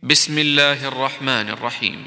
بسم الله الرحمن الرحيم.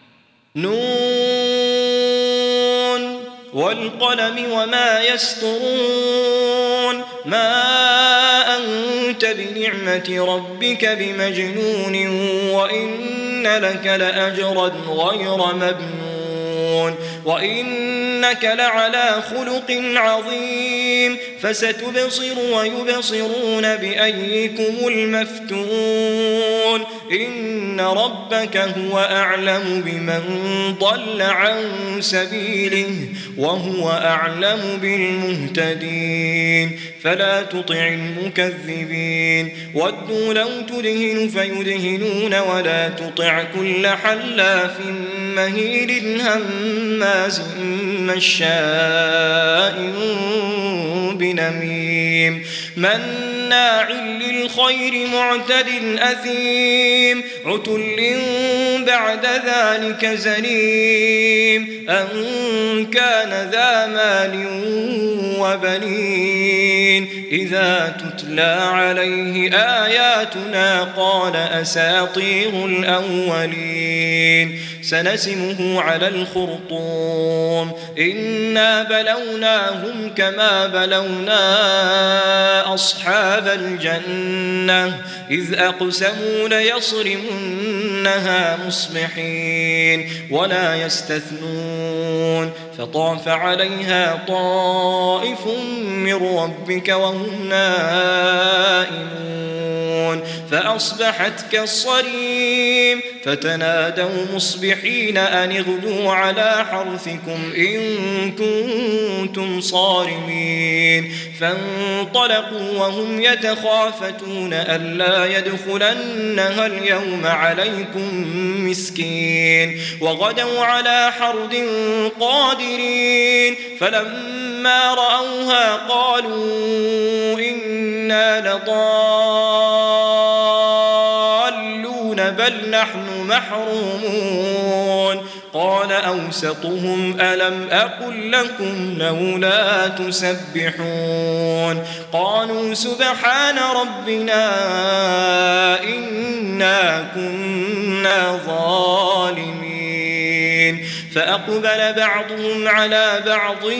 نون والقلم وما يسطرون ما أنت بنعمة ربك بمجنون وإن لك لأجرا غير ممنون وإنك لعلى خلق عظيم فستبصر ويبصرون بأيكم المفتون إن ربك هو أعلم بمن ضل عن سبيله وهو أعلم بالمهتدين فلا تطع المكذبين ودوا لو تدهن فيدهنون ولا تطع كل حلاف مهيل هماز مشاء بنميم مناع للخير معتد أثيم عتل بعد ذلك زنيم أن كان ذا مال وبنين إذا تتلى عليه آياتنا قال أساطير الأولين سنسمه على الخرطوم إنا بلوناهم كما بلونا أصحاب الجنة إذ أقسموا ليصرمنها مصبحين ولا يستثنون فطاف عليها طائف من ربك وهم نائمون فأصبحت كالصريم فتنادوا مصبحين أن اغدوا على حرثكم إن كنتم صارمين فانطلقوا وهم يتخافتون ألا يدخلنها اليوم عليكم مسكين وغدوا على حرد قادرين فلما رأوها قالوا إنا لضالون بل نحن محرومون قال أوسطهم ألم أقل لكم لولا تسبحون قالوا سبحان ربنا إنا كنا ظالمين فأقبل بعضهم على بعض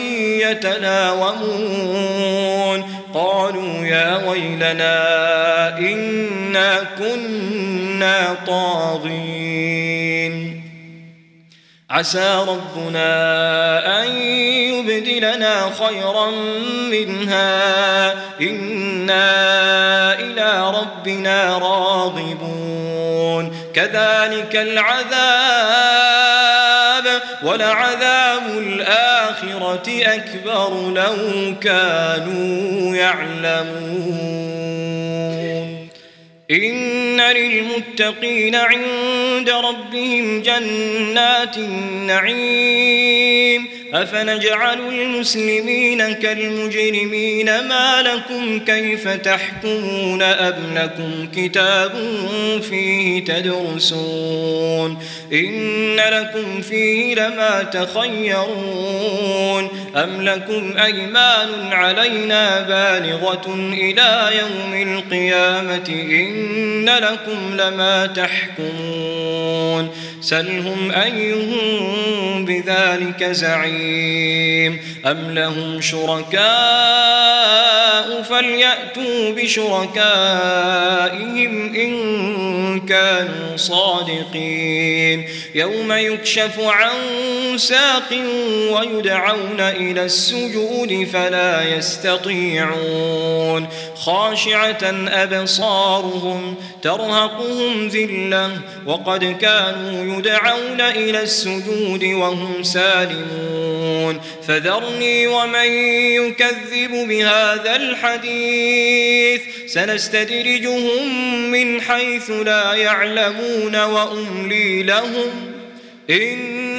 يتلاومون قالوا يا ويلنا إنا كنا طاغين عسى ربنا أن يبدلنا خيرا منها إنا إلى ربنا راغبون كذلك العذاب ولعذاب الآخرة أكبر لو كانوا يعلمون إن للمتقين عند ربهم جنات النعيم أفنجعل المسلمين كالمجرمين ما لكم كيف تحكمون أم لكم كتاب فيه تدرسون إن لكم فيه لما تخيرون أم لكم أيمان علينا بالغة إلى يوم القيامة إن لكم لما تحكمون سلهم أيهم بذلك زعيم أم لهم شركاء فليأتوا بشركائهم إن كانوا صادقين يوم يكشف عن ساق ويدعون إلى السجود فلا يستطيعون خاشعة أبصارهم ترهقهم ذلة وقد كانوا يدعون إلى السجود وهم سالمون فذرني ومن يكذب بهذا الحديث سنستدرجهم من حيث لا يعلمون وأملي لهم إن